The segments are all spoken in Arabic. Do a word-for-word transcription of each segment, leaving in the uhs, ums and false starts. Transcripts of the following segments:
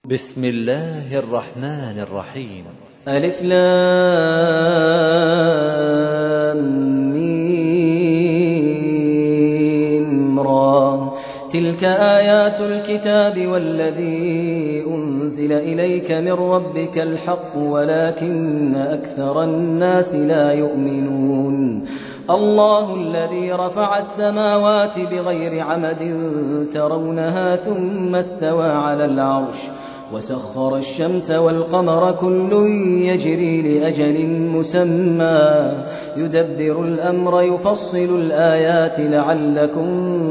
بسم الله الرحمن الرحيم. ألف لام ميم را. تلك آيات الكتاب والذي أنزل إليك من ربك الحق ولكن أكثر الناس لا يؤمنون. الله الذي رفع السماوات بغير عمد ترونها ثم استوى على العرش وسخر الشمس والقمر كل يجري لأجل مسمى يدبر الأمر يفصل الآيات لعلكم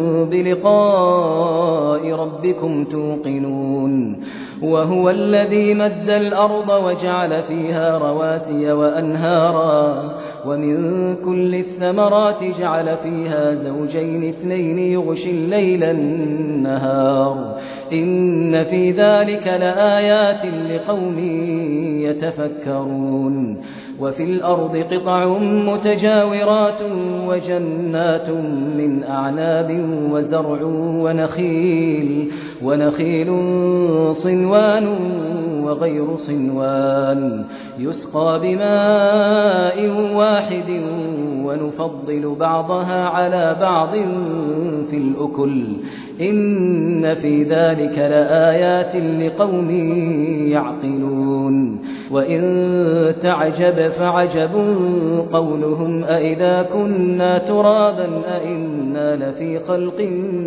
بلقاء ربكم توقنون. وهو الذي مد الأرض وجعل فيها رواسي وأنهارا ومن كل الثمرات جعل فيها زوجين اثنين يغشي الليل النهار إن في ذلك لآيات لقوم يتفكرون. وفي الأرض قطع متجاورات وجنات من أعناب وزرع ونخيل ونخيل صنوان وغير صنوان يسقى بماء واحد ونفضل بعضها على بعض في الأكل إن في ذلك لآيات لقوم يعقلون. وإن تعجب فعجب قولهم أئذا كنا ترابا أئنا لفي خلق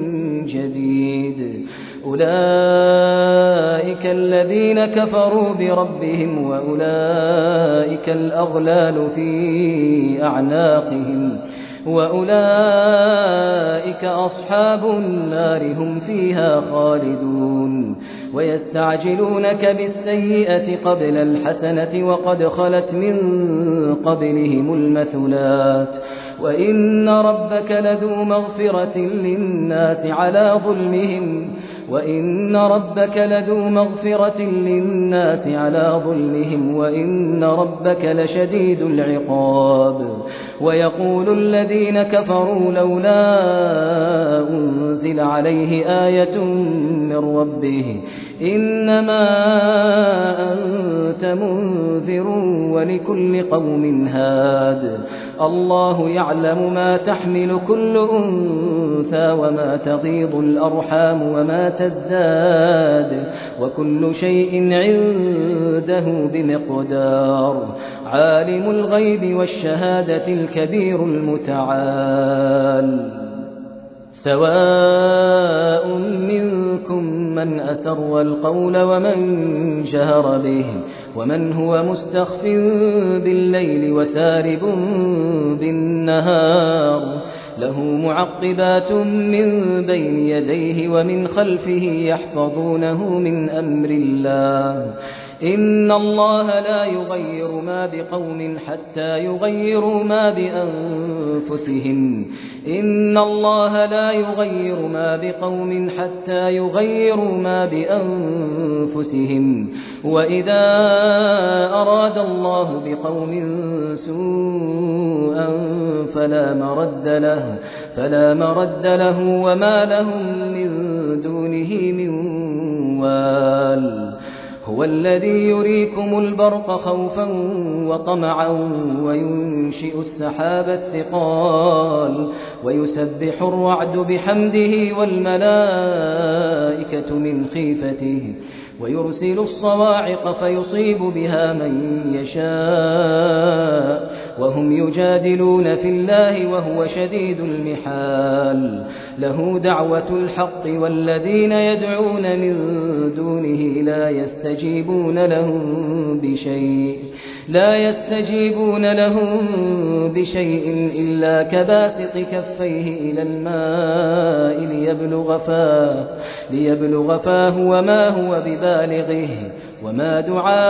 جديد أولئك الذين كفروا بربهم وأولئك الأغلال في أعناقهم وأولئك أصحاب النار هم فيها خالدون. ويستعجلونك بالسيئة قبل الحسنة وقد خلت من قبلهم المثلات وإن ربك لذو مغفرة للناس على ظلمهم وإن ربك لذو مغفرة للناس على ظلمهم وإن ربك لشديد العقاب. ويقول الذين كفروا لولا أنزل عليه آية من ربه إنما أنت منذر ولكل قوم هاد الله يعلم ما تحمل كل أنثى وما تغيض الأرحام وما تزداد وكل شيء عنده بمقدار. عالم الغيب والشهادة الكبير المتعال. سواء منكم من أسر القول ومن جهر به ومن هو مستخف بالليل وسارب بالنهار له معقبات من بين يديه ومن خلفه يحفظونه من أمر الله إن الله لا يغير ما بقوم حتى يغيروا ما بأنفسهم إن الله لا يغير ما بقوم حتى يغيروا ما بأنفسهم وإذا أراد الله بقوم سوءا فلا مرد له فلا مرد له وما لهم من دونه من وال. هو الذي يريكم البرق خوفا وطمعا وينشئ السحاب الثقال ويسبح الرعد بحمده والملائكة من خيفته ويرسل الصواعق فيصيب بها من يشاء وهم يجادلون في الله وهو شديد المحال. له دعوة الحق والذين يدعون من دونه لا يستجيبون لهم بشيء لا يستجيبون لهم بشيء إلا كباسط كفيه إلى الماء ليبلغ فاه ليبلغ فاه وما هو ببالغه وما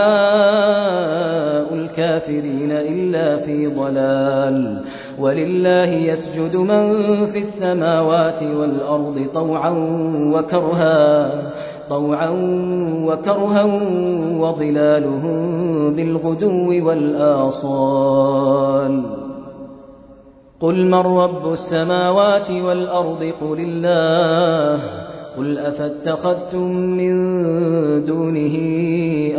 دعاء الكافرين إلا في ضلال. ولله يسجد من في السماوات والأرض طوعا وكرها طوعا وكرها وظلالهم بالغدو والآصال. قل من رب السماوات والأرض قل الله قل أفاتخذتم من دونه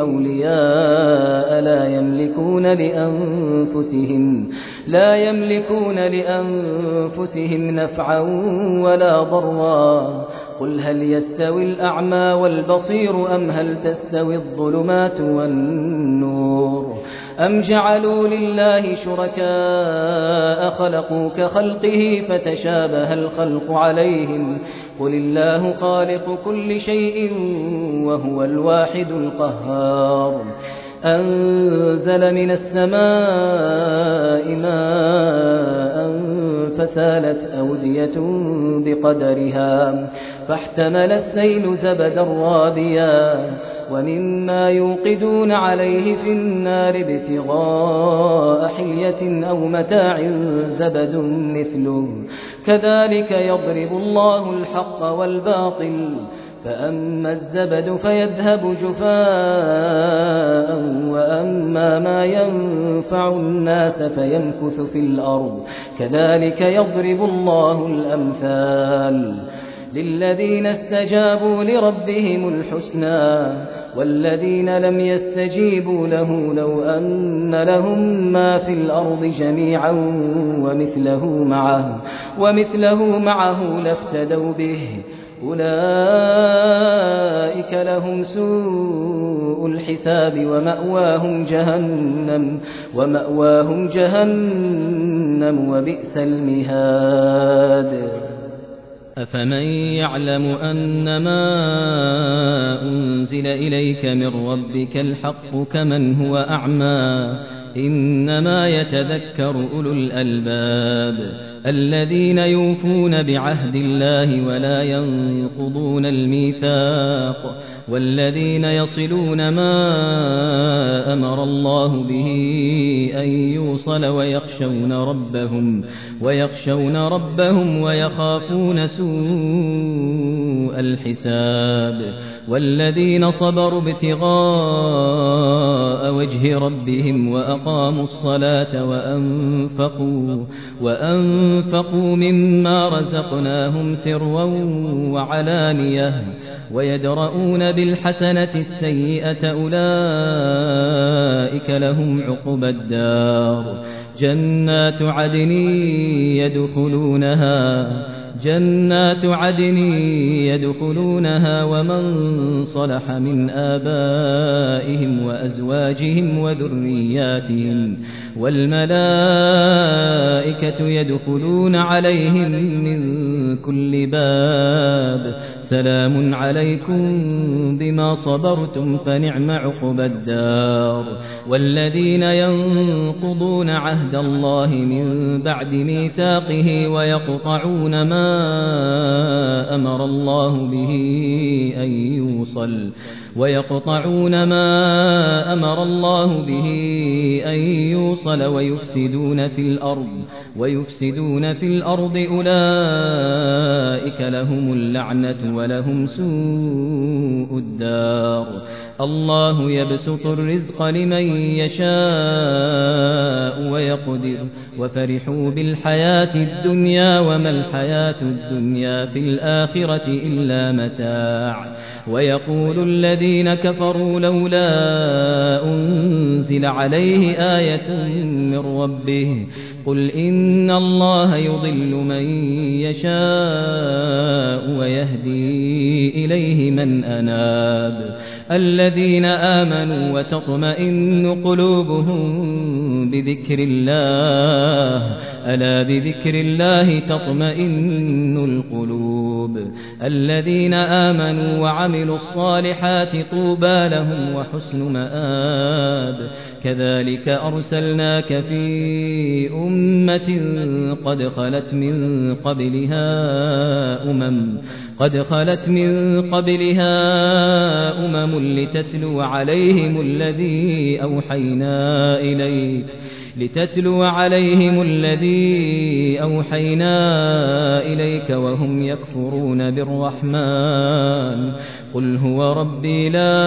أولياء لا يملكون لأنفسهم لا يملكون لأنفسهم نفعا ولا ضرا قل هل يستوي الأعمى والبصير أم هل تستوي الظلمات والنور أم جعلوا لله شركاء خلقوا كخلقه فتشابه الخلق عليهم قل الله خالق كل شيء وهو الواحد القهار أنزل من السماء ماء فسالت أودية بقدرها فاحتمل السيل زبدا رابيا ومما يوقدون عليه في النار ابتغاء حلية أو متاع زبد مثله كذلك يضرب الله الحق والباطل فأما الزبد فيذهب جفاء وأما ما ينفع الناس فيمكث في الأرض كذلك يضرب الله الأمثال للذين استجابوا لربهم الحسنى والذين لم يستجيبوا له لو أن لهم ما في الأرض جميعا ومثله معه, ومثله معه لافتدوا به أولئك لهم سوء الحساب ومأواهم جهنم ومأواهم جهنم وبئس المهاد أفمن يعلم أنما أنزل إليك من ربك الحق كمن هو أعمى إنما يتذكر أولو الألباب الذين يوفون بعهد الله ولا ينقضون الميثاق والذين يصلون ما أمر الله به أن يوصل ويخشون ربهم ويخشون ربهم ويخافون سوء الحساب والذين صبروا ابتغاء وجه ربهم وأقاموا الصلاة وأنفقوا وأنفقوا مما رزقناهم سرا وعلانية ويدرؤون بالحسنة السيئة أولئك لهم عقبى الدار جنات عدن يدخلونها جنات عدن يدخلونها ومن صلح من آبائهم وأزواجهم وذرياتهم والملائكة يدخلون عليهم من كل باب سلام عليكم بما صبرتم فنعم عقبى الدار والذين ينقضون عهد الله من بعد ميثاقه ويقطعون ما أمر الله به أن يوصل ويقطعون ما أمر الله به أن يوصل ويفسدون في الأرض ويفسدون في الأرض أولئك لهم اللعنة ولهم سوء الدار الله يبسط الرزق لمن يشاء ويقدر وفرحوا بالحياة الدنيا وما الحياة الدنيا في الآخرة إلا متاع ويقول الذين كفروا لولا أنزل عليه آية من ربه قل إن الله يضل من يشاء ويهدي إليه من أناب الذين آمنوا وتطمئن قلوبهم بذكر الله ألا بذكر الله تطمئن القلوب الذين آمنوا وعملوا الصالحات طوبى لهم وحسن مآب كذلك أرسلناك في أمة قد خلت من قبلها أمم قد خلت من قبلها أمم لتتلو عليهم الذي أوحينا إليك لتتلو عليهم الذي أوحينا إليك وهم يكفرون بالرحمن قل هو ربي لا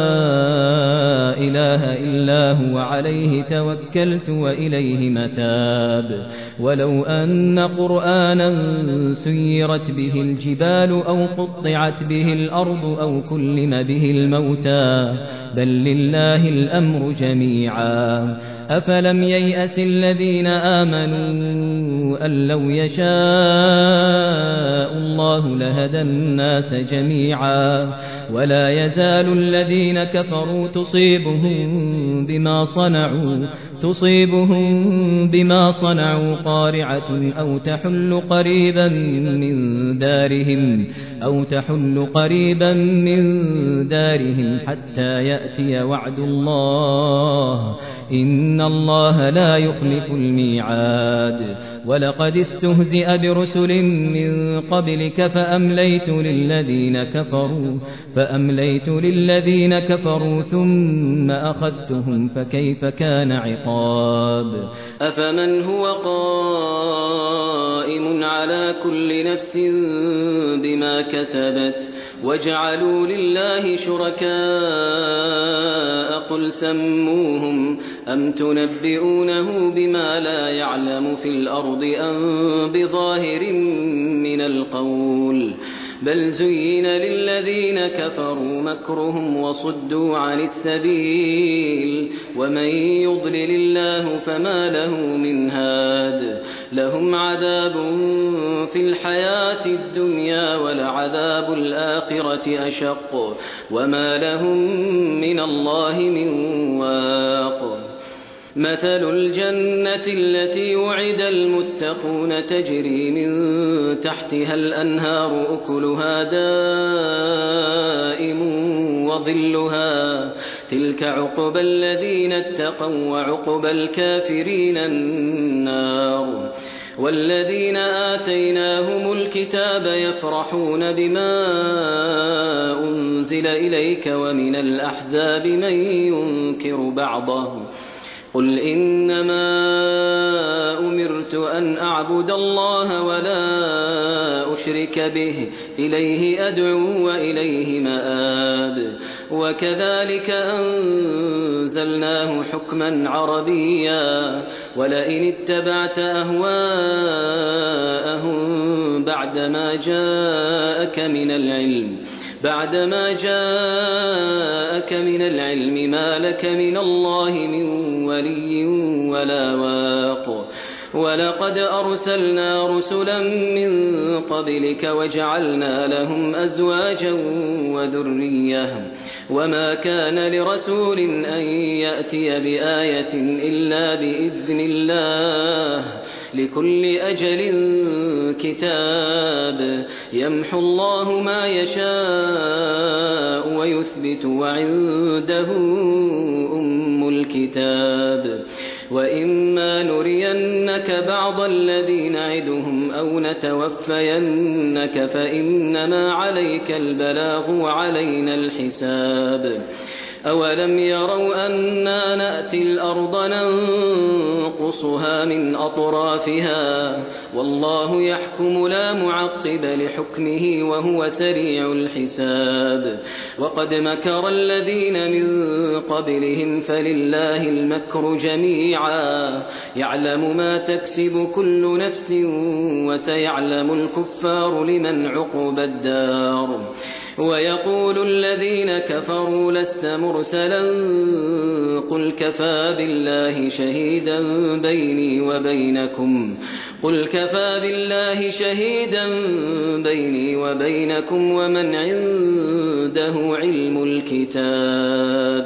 إله إلا هو عليه توكلت وإليه متاب ولو أن قرآنا سيرت به الجبال أو قطعت به الأرض أو كلم به الموتى بل لله الأمر جميعا أفلم ييأس الذين آمنوا أن لو يشاء الله لهدى الناس جميعا ولا يزال الذين كفروا تصيبهم بما صنعوا تصيبهم بما صنعوا قارعة أو تحل قريبا من دارهم أو تحل قريبا من دارهم حتى يأتي وعد الله إن الله لا يخلف الميعاد ولقد استهزئ برسل من قبلك فأمليت للذين كفروا فأمليت للذين كفروا ثم أخذتهم فكيف كان عقاب أفمن هو قائم على كل نفس بما كسبت وجعلوا لله شركاء قل سموهم أم تنبئونه بما لا يعلم في الأرض أم بظاهر من القول بل زين للذين كفروا مكرهم وصدوا عن السبيل ومن يضلل الله فما له من هاد لهم عذاب في الحياة الدنيا ولعذاب الآخرة أشق وما لهم من الله من واق مثل الجنة التي وعد المتقون تجري من تحتها الأنهار أكلها دائم وظلها تلك عقبى الذين اتقوا وعقبى الكافرين النار والذين آتيناهم الكتاب يفرحون بما أنزل إليك ومن الأحزاب من ينكر بعضه قل إنما أمرت أن أعبد الله ولا أشرك به إليه أدعو وإليه مآب وكذلك أنزلناه حكما عربيا ولئن اتبعت أهواءهم بعدما جاءك من العلم بعدما جاءك من العلم ما لك من الله من ولي ولا واق ولقد أرسلنا رسلا من قبلك وجعلنا لهم أزواجا وذرية وما كان لرسول أن يأتي بآية إلا بإذن الله لكل أجل كتاب يمحو الله ما يشاء ويثبت وعنده أم الكتاب وإما نرينك بعض الذي نعدهم أو نتوفينك فإنما عليك البلاغ وعلينا الحساب أولم يروا أنا نأتي الأرض ننقصها من أطرافها والله يحكم لا معقب لحكمه وهو سريع الحساب وقد مكر الذين من قبلهم فلله المكر جميعا يعلم ما تكسب كل نفس وسيعلم الكفار لمن عقب الدار ويقول الذين كفروا لست مرسلا قل كفى بالله شهيدا بيني وبينكم قل كفى بالله شهيدا بيني وبينكم ومن عنده علم الكتاب